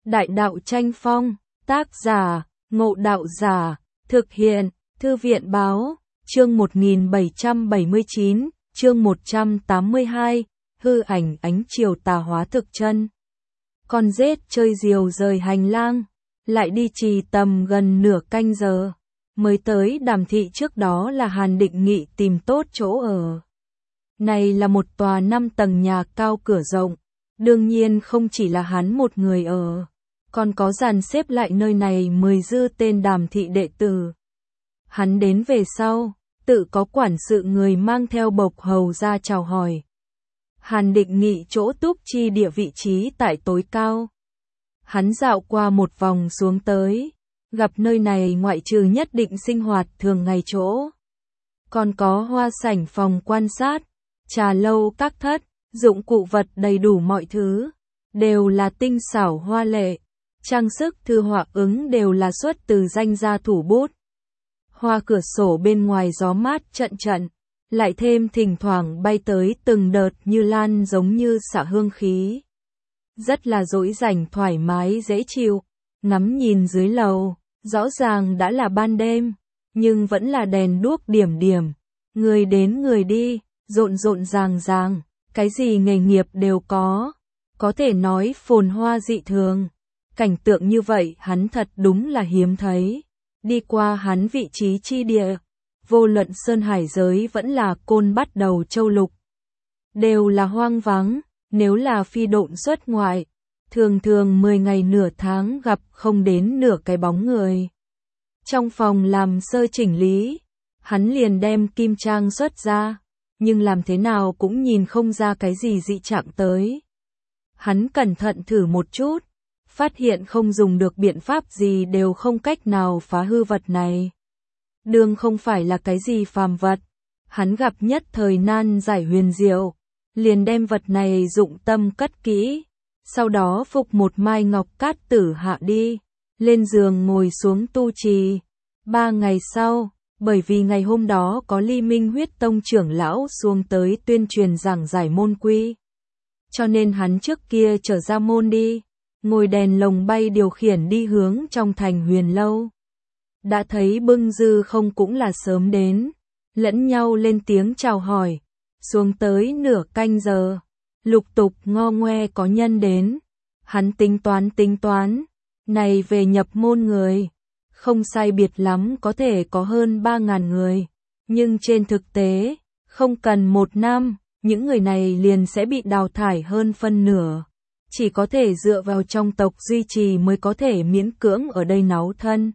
Đại đạo tranh phong, tác giả, Ngộ Đạo Giả, thực hiện, Thư viện báo, chương 1779, chương 182, hư ảnh ánh chiều tà hóa thực chân. Con rết chơi diều rời hành lang, lại đi trì tầm gần nửa canh giờ, mới tới Đàm thị. Trước đó là Hàn Định Nghị tìm tốt chỗ ở. Này là một tòa 5 tầng nhà cao cửa rộng, đương nhiên không chỉ là hắn một người ở, còn có dàn xếp lại nơi này 10 dư tên Đàm thị đệ tử. Hắn đến về sau, tự có quản sự người mang theo bộc hầu ra chào hỏi. Hàn Định Nghị chỗ túc chi địa vị trí tại tối cao. Hắn dạo qua một vòng xuống tới, gặp nơi này ngoại trừ nhất định sinh hoạt thường ngày chỗ, còn có hoa sảnh phòng quan sát, trà lâu các thất, dụng cụ vật đầy đủ mọi thứ, đều là tinh xảo hoa lệ, trang sức thư họa ứng đều là xuất từ danh gia thủ bút. Hoa cửa sổ bên ngoài gió mát trận trận, lại thêm thỉnh thoảng bay tới từng đợt như lan giống như xả hương khí. Rất là dỗi rảnh thoải mái dễ chịu, ngắm nhìn dưới lầu, rõ ràng đã là ban đêm, nhưng vẫn là đèn đuốc điểm điểm, người đến người đi, rộn rộn ràng ràng, cái gì nghề nghiệp đều có thể nói phồn hoa dị thường. Cảnh tượng như vậy hắn thật đúng là hiếm thấy. Đi qua hắn vị trí chi địa, vô luận sơn hải giới vẫn là Côn Bắt Đầu Châu Lục, đều là hoang vắng. Nếu là phi độn xuất ngoại, thường thường 10 ngày nửa tháng gặp không đến nửa cái bóng người. Trong phòng làm sơ chỉnh lý, hắn liền đem kim trang xuất ra, nhưng làm thế nào cũng nhìn không ra cái gì dị trạng tới. Hắn cẩn thận thử một chút, phát hiện không dùng được biện pháp gì đều không cách nào phá hư vật này. Đương không phải là cái gì phàm vật, hắn gặp nhất thời nan giải huyền diệu, liền đem vật này dụng tâm cất kỹ, sau đó phục một mai ngọc cát tử hạ đi, lên giường ngồi xuống tu trì. 3 ngày sau, bởi vì ngày hôm đó có Ly Minh Huyết Tông trưởng lão xuống tới tuyên truyền giảng giải môn quy, cho nên hắn trước kia trở ra môn đi, ngồi đèn lồng bay điều khiển đi hướng trong thành Huyền Lâu. Đã thấy Bưng Dư không cũng là sớm đến, lẫn nhau lên tiếng chào hỏi. Xuống tới nửa canh giờ, lục tục ngo ngoe có nhân đến. Hắn tính toán, này về nhập môn người, không sai biệt lắm có thể có hơn 3.000 người. Nhưng trên thực tế, không cần 1 năm, những người này liền sẽ bị đào thải hơn phân nửa. Chỉ có thể dựa vào trong tộc duy trì mới có thể miễn cưỡng ở đây náu thân.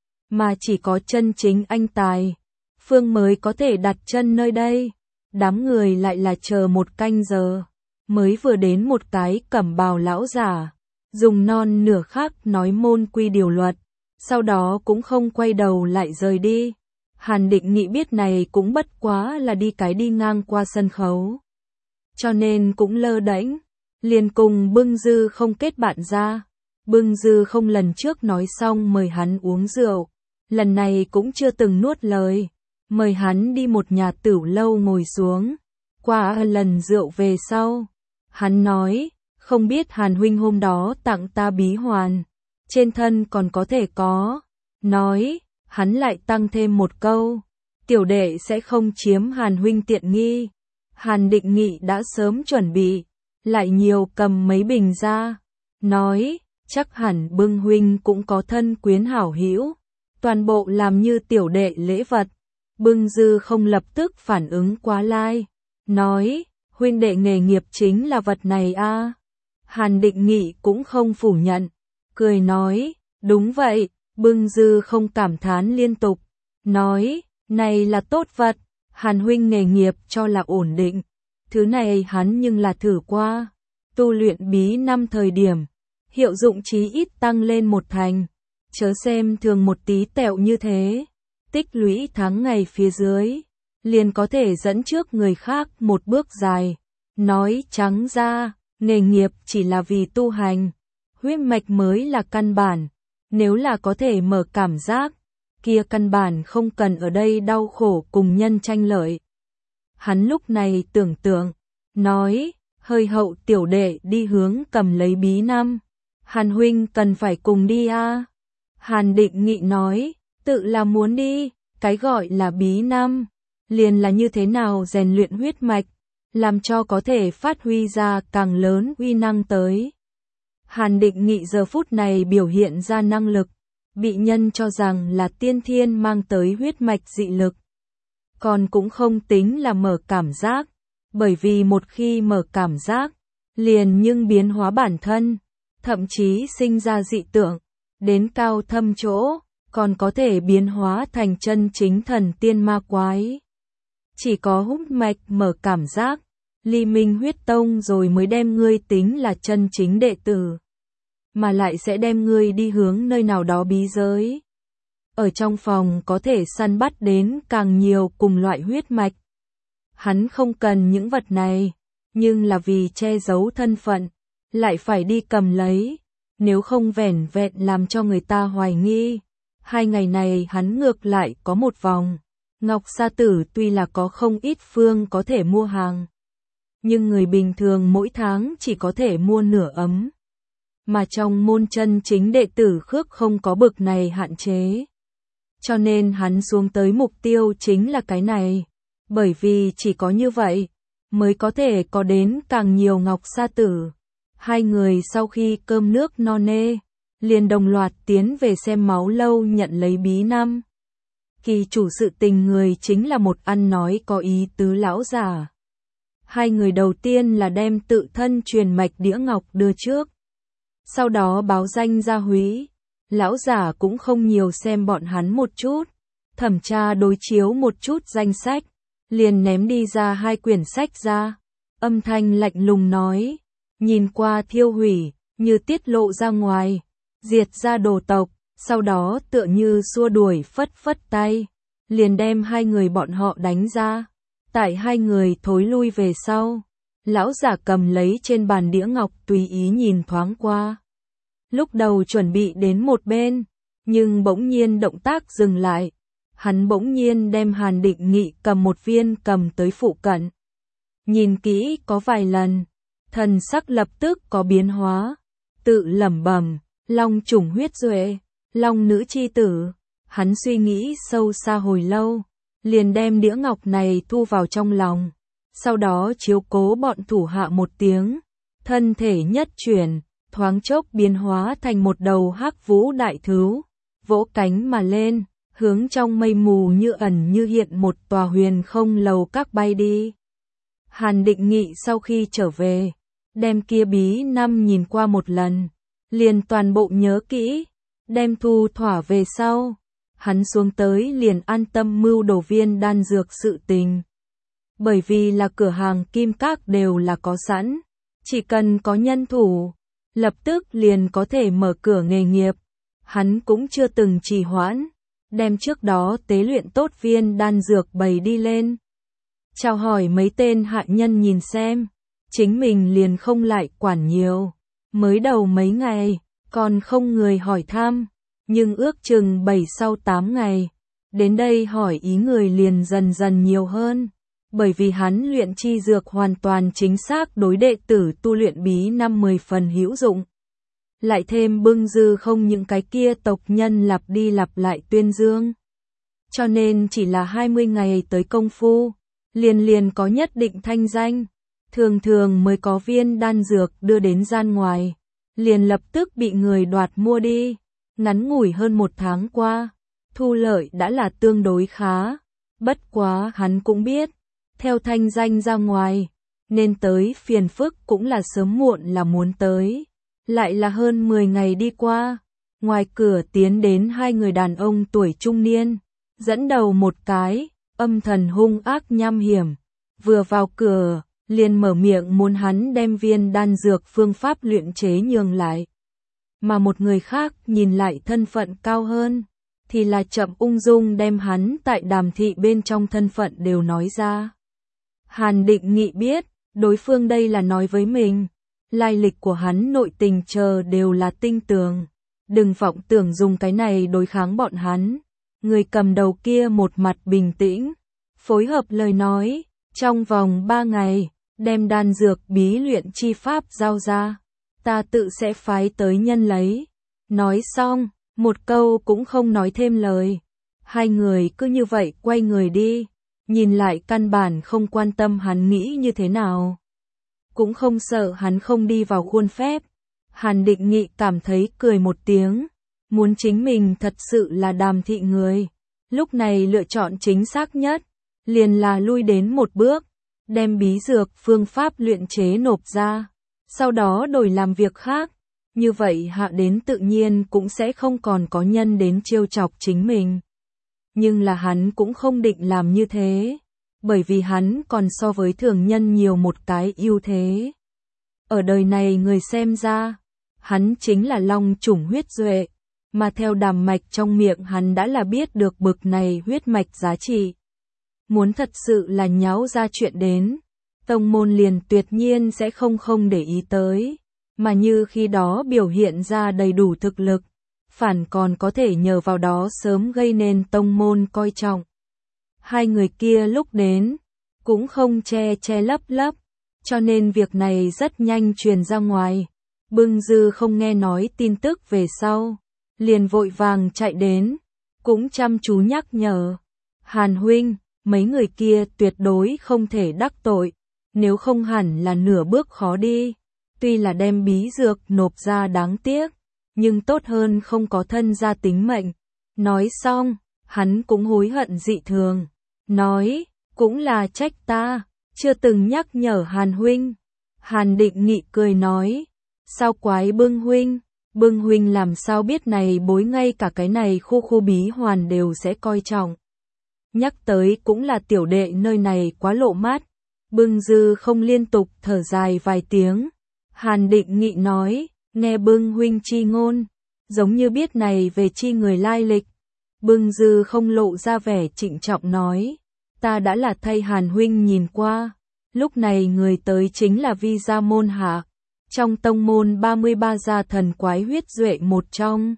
Mà chỉ có chân chính anh tài, phương mới có thể đặt chân nơi đây. Đám người lại là chờ 1 canh giờ, mới vừa đến một cái cẩm bào lão giả, dùng non nửa khắc nói môn quy điều luật, sau đó cũng không quay đầu lại rời đi. Hàn Định Nghị biết này cũng bất quá là đi ngang qua sân khấu, cho nên cũng lơ đễnh, liền cùng Bưng Dư không kết bạn ra. Bưng Dư không lần trước nói xong mời hắn uống rượu, lần này cũng chưa từng nuốt lời. Mời hắn đi một nhà tửu lâu ngồi xuống. Qua lần rượu về sau, hắn nói, không biết Hàn huynh hôm đó tặng ta bí hoàn, trên thân còn có thể có. Nói, hắn lại tăng thêm một câu, tiểu đệ sẽ không chiếm Hàn huynh tiện nghi. Hàn Định Nghị đã sớm chuẩn bị, lại nhiều cầm mấy bình ra. Nói, chắc hẳn Bưng huynh cũng có thân quyến hảo hữu, toàn bộ làm như tiểu đệ lễ vật. Bưng Dư không lập tức phản ứng quá lai, nói, huynh đệ nghề nghiệp chính là vật này a. Hàn Định Nghị cũng không phủ nhận, cười nói, đúng vậy. Bưng Dư không cảm thán liên tục, nói, này là tốt vật, Hàn huynh nghề nghiệp cho là ổn định, thứ này hắn nhưng là thử qua, tu luyện bí năm thời điểm, hiệu dụng chí ít tăng lên 1 thành, chớ xem thường một tí tẹo như thế. Tích lũy tháng ngày phía dưới, liền có thể dẫn trước người khác một bước dài. Nói trắng ra, nghề nghiệp chỉ là vì tu hành, huyết mạch mới là căn bản. Nếu là có thể mở cảm giác, kia căn bản không cần ở đây đau khổ cùng nhân tranh lợi. Hắn lúc này tưởng tượng, nói, hơi hậu tiểu đệ đi hướng cầm lấy bí năm. Hàn huynh cần phải cùng đi à? Hàn Định Nghị nói, tự là muốn đi, cái gọi là bí năm, liền là như thế nào rèn luyện huyết mạch, làm cho có thể phát huy ra càng lớn uy năng tới. Hàn Định Nghị giờ phút này biểu hiện ra năng lực, bị nhân cho rằng là tiên thiên mang tới huyết mạch dị lực. Còn cũng không tính là mở cảm giác, bởi vì một khi mở cảm giác, liền nhưng biến hóa bản thân, thậm chí sinh ra dị tượng, đến cao thâm chỗ, còn có thể biến hóa thành chân chính thần tiên ma quái. Chỉ có hút mạch mở cảm giác, ly minh huyết tông rồi mới đem ngươi tính là chân chính đệ tử, mà lại sẽ đem ngươi đi hướng nơi nào đó bí giới. Ở trong phòng có thể săn bắt đến càng nhiều cùng loại huyết mạch. Hắn không cần những vật này, nhưng là vì che giấu thân phận, lại phải đi cầm lấy, nếu không vẻn vẹn làm cho người ta hoài nghi. 2 ngày này hắn ngược lại có một vòng. Ngọc Sa Tử tuy là có không ít phương có thể mua hàng, nhưng người bình thường mỗi tháng chỉ có thể mua nửa ấm. Mà trong môn chân chính đệ tử khước không có bực này hạn chế. Cho nên hắn xuống tới mục tiêu chính là cái này. Bởi vì chỉ có như vậy, mới có thể có đến càng nhiều Ngọc Sa Tử. 2 người sau khi cơm nước no nê, liền đồng loạt tiến về xem máu lâu nhận lấy bí năm. Kỳ chủ sự tình người chính là một ăn nói có ý tứ lão giả. 2 người đầu tiên là đem tự thân truyền mạch đĩa ngọc đưa trước. Sau đó báo danh gia húy. Lão giả cũng không nhiều xem bọn hắn một chút. Thẩm tra đối chiếu một chút danh sách. Liền ném đi ra 2 quyển sách ra. Âm thanh lạnh lùng nói. Nhìn qua thiêu hủy, như tiết lộ ra ngoài. Diệt ra đồ tộc. Sau đó tựa như xua đuổi phất phất tay. Liền đem 2 người bọn họ đánh ra. Tại 2 người thối lui về sau. Lão giả cầm lấy trên bàn đĩa ngọc tùy ý nhìn thoáng qua. Lúc đầu chuẩn bị đến một bên, nhưng bỗng nhiên động tác dừng lại. Hắn bỗng nhiên đem Hàn Định Nghị cầm một viên cầm tới phụ cận. Nhìn kỹ có vài lần, thần sắc lập tức có biến hóa. Tự lẩm bẩm, long chủng huyết duệ, long nữ chi tử. Hắn suy nghĩ sâu xa hồi lâu, liền đem đĩa ngọc này thu vào trong lòng. Sau đó chiếu cố bọn thủ hạ một tiếng, thân thể nhất chuyển, thoáng chốc biến hóa thành một đầu hắc vũ đại thú, vỗ cánh mà lên, hướng trong mây mù như ẩn như hiện một tòa huyền không lầu các bay đi. Hàn Định Nghị sau khi trở về, đem kia bí năm nhìn qua một lần, liền toàn bộ nhớ kỹ, đem thu thỏa về sau. Hắn xuống tới liền an tâm mưu đồ viên đan dược sự tình. Bởi vì là cửa hàng kim các đều là có sẵn, chỉ cần có nhân thủ, lập tức liền có thể mở cửa nghề nghiệp. Hắn cũng chưa từng trì hoãn, đem trước đó tế luyện tốt viên đan dược bày đi lên. Chào hỏi mấy tên hạ nhân nhìn xem, chính mình liền không lại quản nhiều. Mới đầu mấy ngày, còn không người hỏi thăm, nhưng ước chừng 7 sau 8 ngày, đến đây hỏi ý người liền dần dần nhiều hơn. Bởi vì hắn luyện chi dược hoàn toàn chính xác đối đệ tử tu luyện bí năm 10 phần hữu dụng. Lại thêm bưng dư không những cái kia tộc nhân lặp đi lặp lại tuyên dương. Cho nên chỉ là 20 ngày tới công phu, liền có nhất định thanh danh. Thường thường mới có viên đan dược đưa đến gian ngoài, liền lập tức bị người đoạt mua đi. Ngắn ngủi hơn 1 tháng qua, thu lợi đã là tương đối khá. Bất quá hắn cũng biết, theo thanh danh ra ngoài, nên tới phiền phức cũng là sớm muộn là muốn tới. Lại là hơn 10 ngày đi qua, ngoài cửa tiến đến 2 người đàn ông tuổi trung niên, dẫn đầu một cái, âm thần hung ác nham hiểm, vừa vào cửa, liền mở miệng muốn hắn đem viên đan dược phương pháp luyện chế nhường lại. Mà một người khác nhìn lại thân phận cao hơn, thì là chậm ung dung đem hắn tại Đàm thị bên trong thân phận đều nói ra. Hàn Định Nghị biết, đối phương đây là nói với mình, lai lịch của hắn nội tình chờ đều là tinh tường, đừng vọng tưởng dùng cái này đối kháng bọn hắn. Người cầm đầu kia một mặt bình tĩnh, phối hợp lời nói, trong vòng 3 ngày, đem đan dược bí luyện chi pháp giao ra. ta tự sẽ phái tới nhân lấy. Nói xong, một câu cũng không nói thêm lời. Hai người cứ như vậy quay người đi, nhìn lại căn bản không quan tâm hắn nghĩ như thế nào. Cũng không sợ hắn không đi vào khuôn phép. Hàn Định Nghị cảm thấy cười một tiếng, muốn chính mình thật sự là Đàm thị người. Lúc này lựa chọn chính xác nhất, liền là lui đến một bước, đem bí dược phương pháp luyện chế nộp ra, sau đó đổi làm việc khác. Như vậy hạ đến tự nhiên cũng sẽ không còn có nhân đến trêu chọc chính mình. Nhưng là hắn cũng không định làm như thế, bởi vì hắn còn so với thường nhân nhiều một cái ưu thế. Ở đời này người xem ra, hắn chính là long chủng huyết duệ, mà theo đàm mạch trong miệng hắn đã là biết được bực này huyết mạch giá trị. Muốn thật sự là nháo ra chuyện đến, tông môn liền tuyệt nhiên sẽ không để ý tới, mà như khi đó biểu hiện ra đầy đủ thực lực, phản còn có thể nhờ vào đó sớm gây nên tông môn coi trọng. Hai người kia lúc đến, cũng không che lấp, cho nên việc này rất nhanh truyền ra ngoài. Bưng Dư không nghe nói tin tức về sau, liền vội vàng chạy đến, cũng chăm chú nhắc nhở. Hàn huynh, mấy người kia tuyệt đối không thể đắc tội, nếu không hẳn là nửa bước khó đi. Tuy là đem bí dược nộp ra đáng tiếc, nhưng tốt hơn không có thân ra tính mệnh. Nói xong, hắn cũng hối hận dị thường, nói, cũng là trách ta, chưa từng nhắc nhở Hàn huynh. Hàn Định Nghị cười nói, sao quái Bưng huynh làm sao biết này bối ngay cả cái này khu bí hoàn đều sẽ coi trọng. Nhắc tới cũng là tiểu đệ nơi này quá lộ mát. Bưng Dư không liên tục thở dài vài tiếng. Hàn Định Nghị nói, nghe Bưng huynh chi ngôn, giống như biết này về chi người lai lịch. Bưng Dư không lộ ra vẻ trịnh trọng nói, ta đã là thay Hàn huynh nhìn qua, lúc này người tới chính là Vi Gia môn hạ, trong tông môn 33 gia thần quái huyết duệ một trong.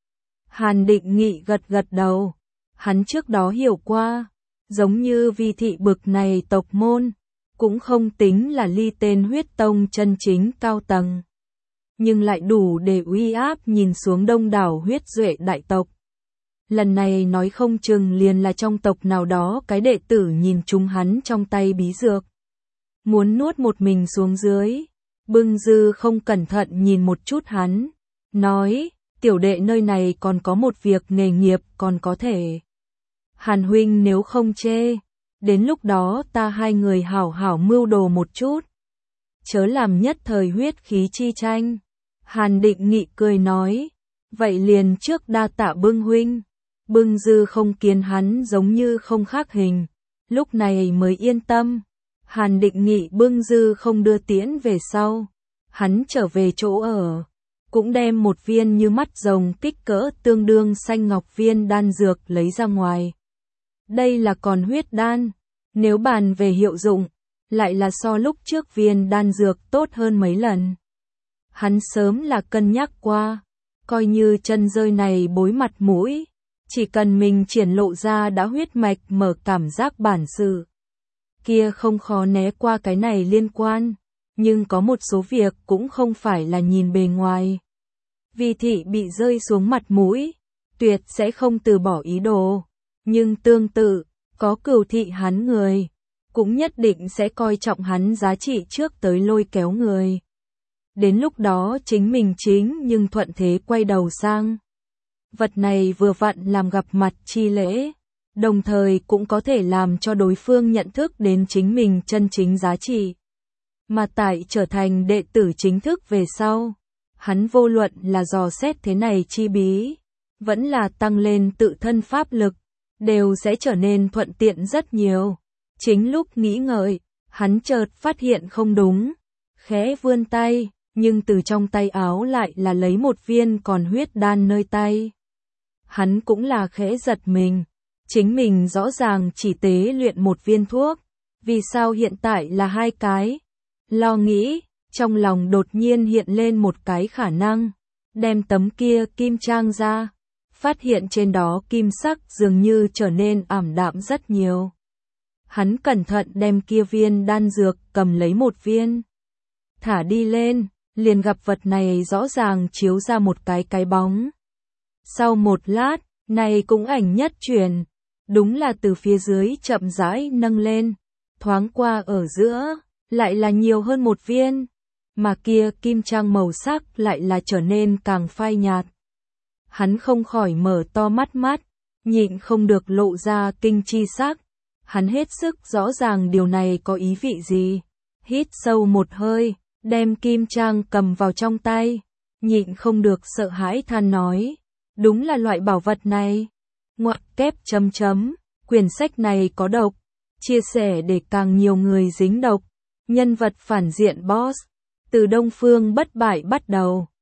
Hàn Định Nghị gật đầu, hắn trước đó hiểu qua, giống như Vi thị bực này tộc môn, cũng không tính là ly tên huyết tông chân chính cao tầng, nhưng lại đủ để uy áp nhìn xuống đông đảo huyết duệ đại tộc. Lần này nói không chừng liền là trong tộc nào đó cái đệ tử nhìn chúng hắn trong tay bí dược, muốn nuốt một mình xuống dưới. Bưng Dư không cẩn thận nhìn một chút hắn, nói, tiểu đệ nơi này còn có một việc nghề nghiệp còn có thể. Hàn huynh nếu không chê, đến lúc đó ta hai người hảo hảo mưu đồ một chút, chớ làm nhất thời huyết khí chi tranh. Hàn Định Nghị cười nói, vậy liền trước đa tạ Bưng huynh. Bưng Dư không kiến hắn giống như không khác hình, lúc này mới yên tâm. Hàn Định Nghị Bưng Dư không đưa tiễn về sau, hắn trở về chỗ ở, cũng đem một viên như mắt rồng kích cỡ tương đương xanh ngọc viên đan dược lấy ra ngoài. Đây là còn huyết đan, nếu bàn về hiệu dụng, lại là so lúc trước viên đan dược tốt hơn mấy lần. Hắn sớm là cân nhắc qua, coi như chân rơi này bối mặt mũi, chỉ cần mình triển lộ ra đã huyết mạch mở cảm giác bản sự, kia không khó né qua cái này liên quan, nhưng có một số việc cũng không phải là nhìn bề ngoài. Vi thị bị rơi xuống mặt mũi, tuyệt sẽ không từ bỏ ý đồ, nhưng tương tự, có Cửu thị hắn người, cũng nhất định sẽ coi trọng hắn giá trị trước tới lôi kéo người. Đến lúc đó chính mình chính nhưng thuận thế quay đầu sang. Vật này vừa vặn làm gặp mặt chi lễ, đồng thời cũng có thể làm cho đối phương nhận thức đến chính mình chân chính giá trị. Mà tại trở thành đệ tử chính thức về sau, hắn vô luận là dò xét thế này chi bí, vẫn là tăng lên tự thân pháp lực, đều sẽ trở nên thuận tiện rất nhiều. Chính lúc nghĩ ngợi, hắn chợt phát hiện không đúng, khẽ vươn tay, nhưng từ trong tay áo lại là lấy một viên còn huyết đan nơi tay. Hắn cũng là khẽ giật mình, chính mình rõ ràng chỉ tế luyện một viên thuốc, vì sao hiện tại là hai cái? Lo nghĩ, trong lòng đột nhiên hiện lên một cái khả năng, đem tấm kia kim trang ra, phát hiện trên đó kim sắc dường như trở nên ảm đạm rất nhiều. Hắn cẩn thận đem kia viên đan dược cầm lấy một viên, thả đi lên, liền gặp vật này rõ ràng chiếu ra một cái bóng. Sau một lát, này cũng ảnh nhất truyền, đúng là từ phía dưới chậm rãi nâng lên, thoáng qua ở giữa, lại là nhiều hơn một viên, mà kia kim trang màu sắc lại là trở nên càng phai nhạt. Hắn không khỏi mở to mắt, nhịn không được lộ ra kinh chi sắc, hắn hết sức rõ ràng điều này có ý vị gì. Hít sâu một hơi, đem kim trang cầm vào trong tay, nhịn không được sợ hãi than nói, đúng là loại bảo vật này. Ngoặc kép chấm chấm, quyển sách này có độc, chia sẻ để càng nhiều người dính độc. Nhân vật phản diện boss, từ Đông Phương Bất Bại bắt đầu.